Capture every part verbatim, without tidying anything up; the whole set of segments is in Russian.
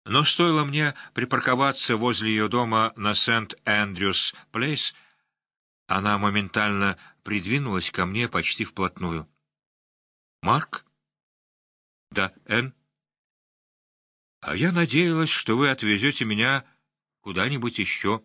Но стоило мне припарковаться возле ее дома на Сент-Эндрюс-Плейс, она моментально придвинулась ко мне почти вплотную. «Марк?» «Да, Энн?» «А я надеялась, что вы отвезете меня куда-нибудь еще.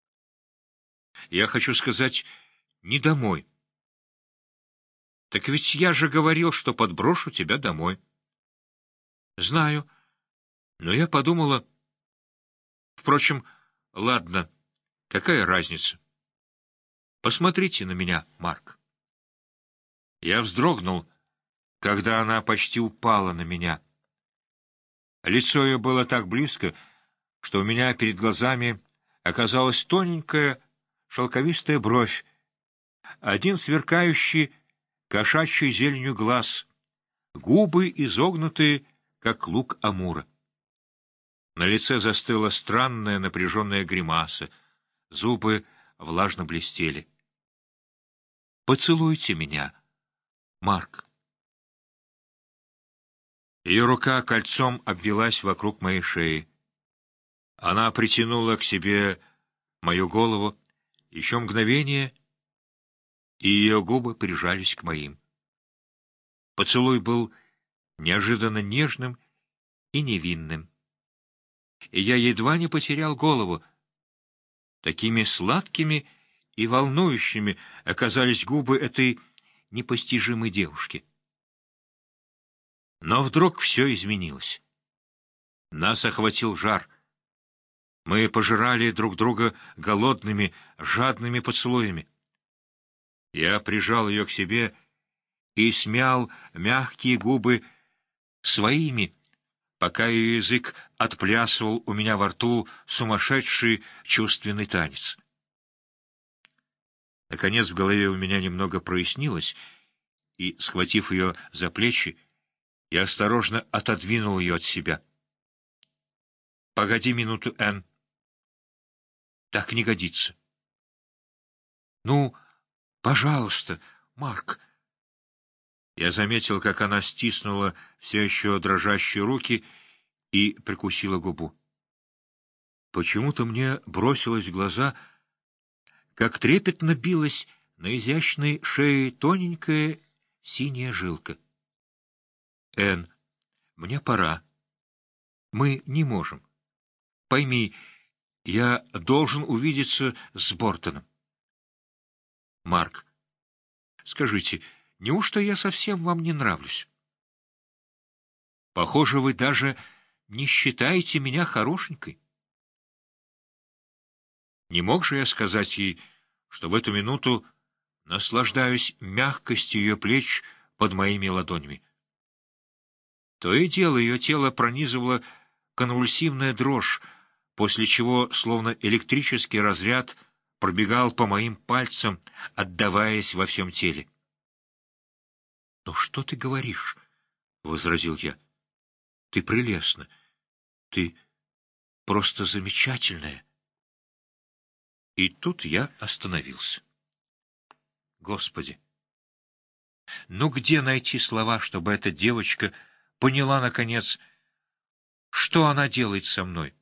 Я хочу сказать, не домой. Так ведь я же говорил, что подброшу тебя домой». «Знаю, но я подумала... Впрочем, ладно, какая разница? Посмотрите на меня, Марк». Я вздрогнул, когда она почти упала на меня. Лицо ее было так близко, что у меня перед глазами оказалась тоненькая шелковистая бровь, один сверкающий кошачьей зеленью глаз, губы изогнутые, как лук амура. На лице застыла странная напряженная гримаса, зубы влажно блестели. «Поцелуйте меня, Марк». Ее рука кольцом обвилась вокруг моей шеи. Она притянула к себе мою голову, еще мгновение, и ее губы прижались к моим. Поцелуй был неожиданно нежным и невинным, и я едва не потерял голову. Такими сладкими и волнующими оказались губы этой непостижимой девушки. Но вдруг все изменилось. Нас охватил жар. Мы пожирали друг друга голодными, жадными поцелуями. Я прижал ее к себе и смял мягкие губы своими, пока ее язык отплясывал у меня во рту сумасшедший чувственный танец. Наконец в голове у меня немного прояснилось, и, схватив ее за плечи, я осторожно отодвинул ее от себя. — Погоди минуту, Энн. Так не годится. — Ну, пожалуйста, Марк. Я заметил, как она стиснула все еще дрожащие руки и прикусила губу. Почему-то мне бросилось в глаза, как трепетно билась на изящной шее тоненькая синяя жилка. — Энн, мне пора. Мы не можем. Пойми, я должен увидеться с Бортоном. — Марк, скажите, неужто я совсем вам не нравлюсь? Похоже, вы даже не считаете меня хорошенькой. Не мог же я сказать ей, что в эту минуту наслаждаюсь мягкостью ее плеч под моими ладонями? То и дело ее тело пронизывало конвульсивная дрожь, после чего, словно электрический разряд, пробегал по моим пальцам, отдаваясь во всем теле. — Ну что ты говоришь? — возразил я. — Ты прелестна. Ты просто замечательная. И тут я остановился. Господи! Ну где найти слова, чтобы эта девочка поняла, наконец, что она делает со мной?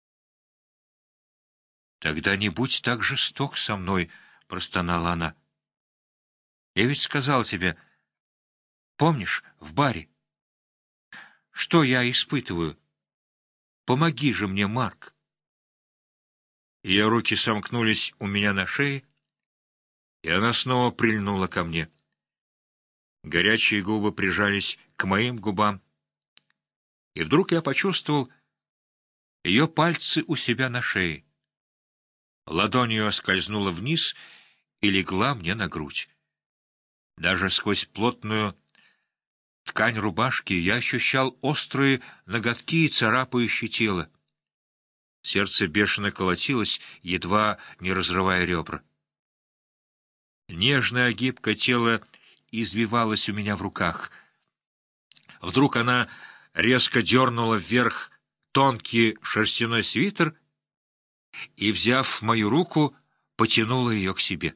— Тогда не будь так жесток со мной, — простонала она. — Я ведь сказал тебе, помнишь, в баре? Что я испытываю? Помоги же мне, Марк. Ее руки сомкнулись у меня на шее, и она снова прильнула ко мне. Горячие губы прижались к моим губам, и вдруг я почувствовал ее пальцы у себя на шее. Ладонь ее скользнула вниз и легла мне на грудь. Даже сквозь плотную ткань рубашки я ощущал острые ноготки, царапающие тело. Сердце бешено колотилось, едва не разрывая ребра. Нежная огибка тела извивалась у меня в руках. Вдруг она резко дернула вверх тонкий шерстяной свитер и, взяв мою руку, потянула ее к себе.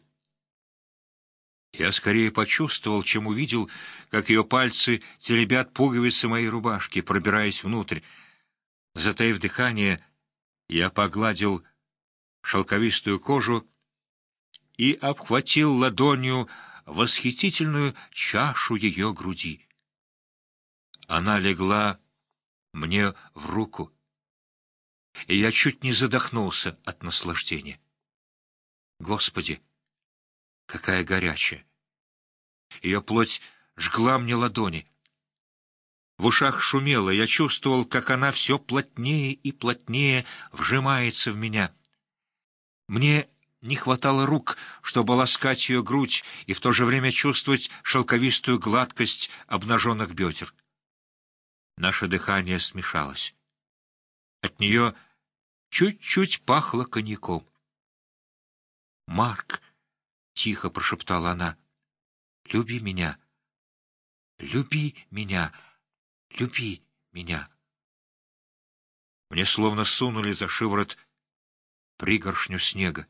Я скорее почувствовал, чем увидел, как ее пальцы теребят пуговицы моей рубашки, пробираясь внутрь. Затаив дыхание, я погладил шелковистую кожу и обхватил ладонью восхитительную чашу ее груди. Она легла мне в руку, и я чуть не задохнулся от наслаждения. Господи, какая горячая! Ее плоть жгла мне ладони. В ушах шумело, я чувствовал, как она все плотнее и плотнее вжимается в меня. Мне не хватало рук, чтобы ласкать ее грудь и в то же время чувствовать шелковистую гладкость обнаженных бедер. Наше дыхание смешалось. От нее чуть-чуть пахло коньяком. «Марк», — тихо прошептала она, — «люби меня, люби меня, люби меня». Мне словно сунули за шиворот пригоршню снега.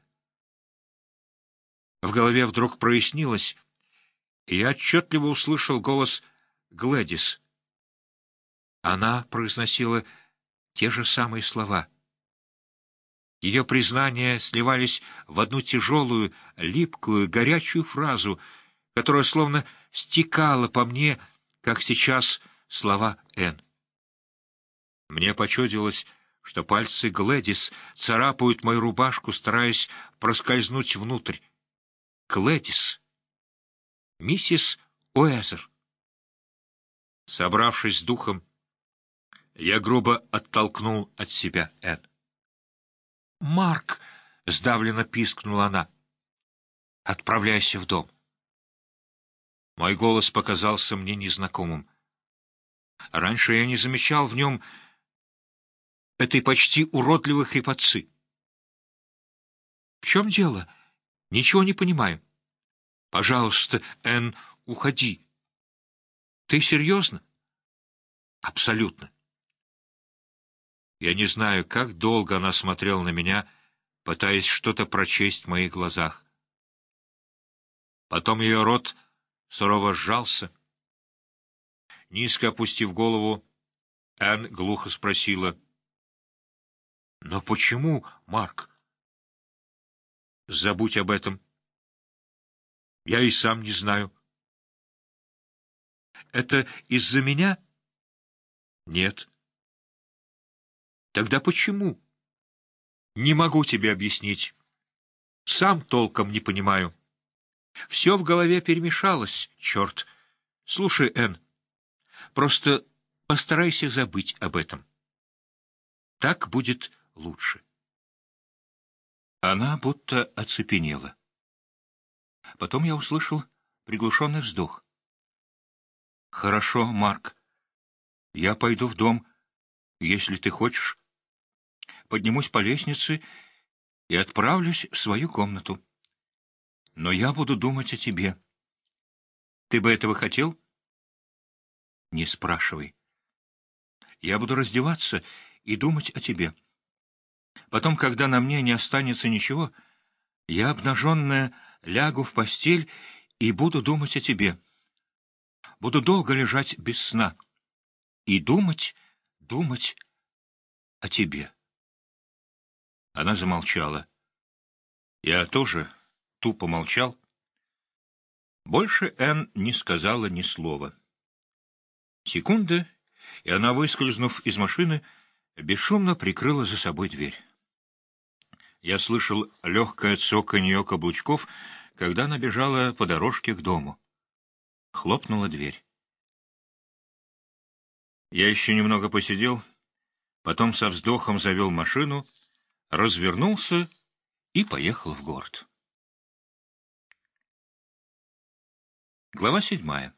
В голове вдруг прояснилось, и я отчетливо услышал голос Глэдис. Она произносила те же самые слова. Ее признания сливались в одну тяжелую, липкую, горячую фразу, которая словно стекала по мне, как сейчас слова Энн. Мне почудилось, что пальцы Глэдис царапают мою рубашку, стараясь проскользнуть внутрь. Глэдис! Миссис Уэзер! Собравшись с духом, я грубо оттолкнул от себя Энн. «Марк!» — сдавленно пискнула она. «Отправляйся в дом». Мой голос показался мне незнакомым. Раньше я не замечал в нем этой почти уродливой хрипотцы. «В чем дело? Ничего не понимаю». «Пожалуйста, Энн, уходи». «Ты серьезно?» «Абсолютно». Я не знаю, как долго она смотрела на меня, пытаясь что-то прочесть в моих глазах. Потом ее рот сурово сжался. Низко опустив голову, Энн глухо спросила: «Но почему, Марк?» «Забудь об этом. Я и сам не знаю». «Это из-за меня?» «Нет». «Тогда почему?» «Не могу тебе объяснить. Сам толком не понимаю. Все в голове перемешалось, черт. Слушай, Энн, просто постарайся забыть об этом. Так будет лучше». Она будто оцепенела. Потом я услышал приглушенный вздох. «Хорошо, Марк. Я пойду в дом, если ты хочешь. Поднимусь по лестнице и отправлюсь в свою комнату. Но я буду думать о тебе. Ты бы этого хотел?» «Не спрашивай. Я буду раздеваться и думать о тебе. Потом, когда на мне не останется ничего, я, обнаженная, лягу в постель и буду думать о тебе. Буду долго лежать без сна и думать, думать о тебе». Она замолчала. Я тоже тупо молчал. Больше Энн не сказала ни слова. Секунда, и она, выскользнув из машины, бесшумно прикрыла за собой дверь. Я слышал легкое цоканье каблучков, когда она бежала по дорожке к дому. Хлопнула дверь. Я еще немного посидел, потом со вздохом завел машину, развернулся и поехал в город. Глава седьмая.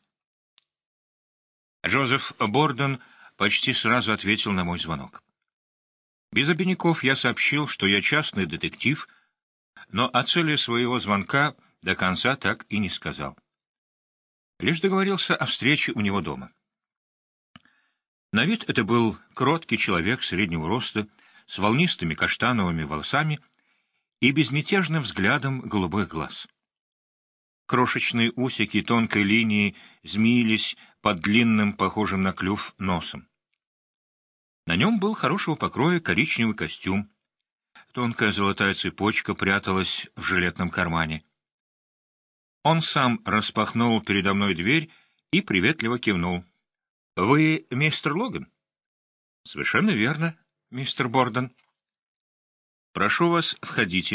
Джозеф Борден почти сразу ответил на мой звонок. Без обиняков я сообщил, что я частный детектив, но о цели своего звонка до конца так и не сказал. Лишь договорился о встрече у него дома. На вид это был кроткий человек среднего роста, с волнистыми каштановыми волосами и безмятежным взглядом голубых глаз. Крошечные усики тонкой линии змеились под длинным, похожим на клюв, носом. На нем был хорошего покроя коричневый костюм. Тонкая золотая цепочка пряталась в жилетном кармане. Он сам распахнул передо мной дверь и приветливо кивнул. — Вы мистер Логан? — Совершенно верно, мистер Борден. — Прошу вас, входите.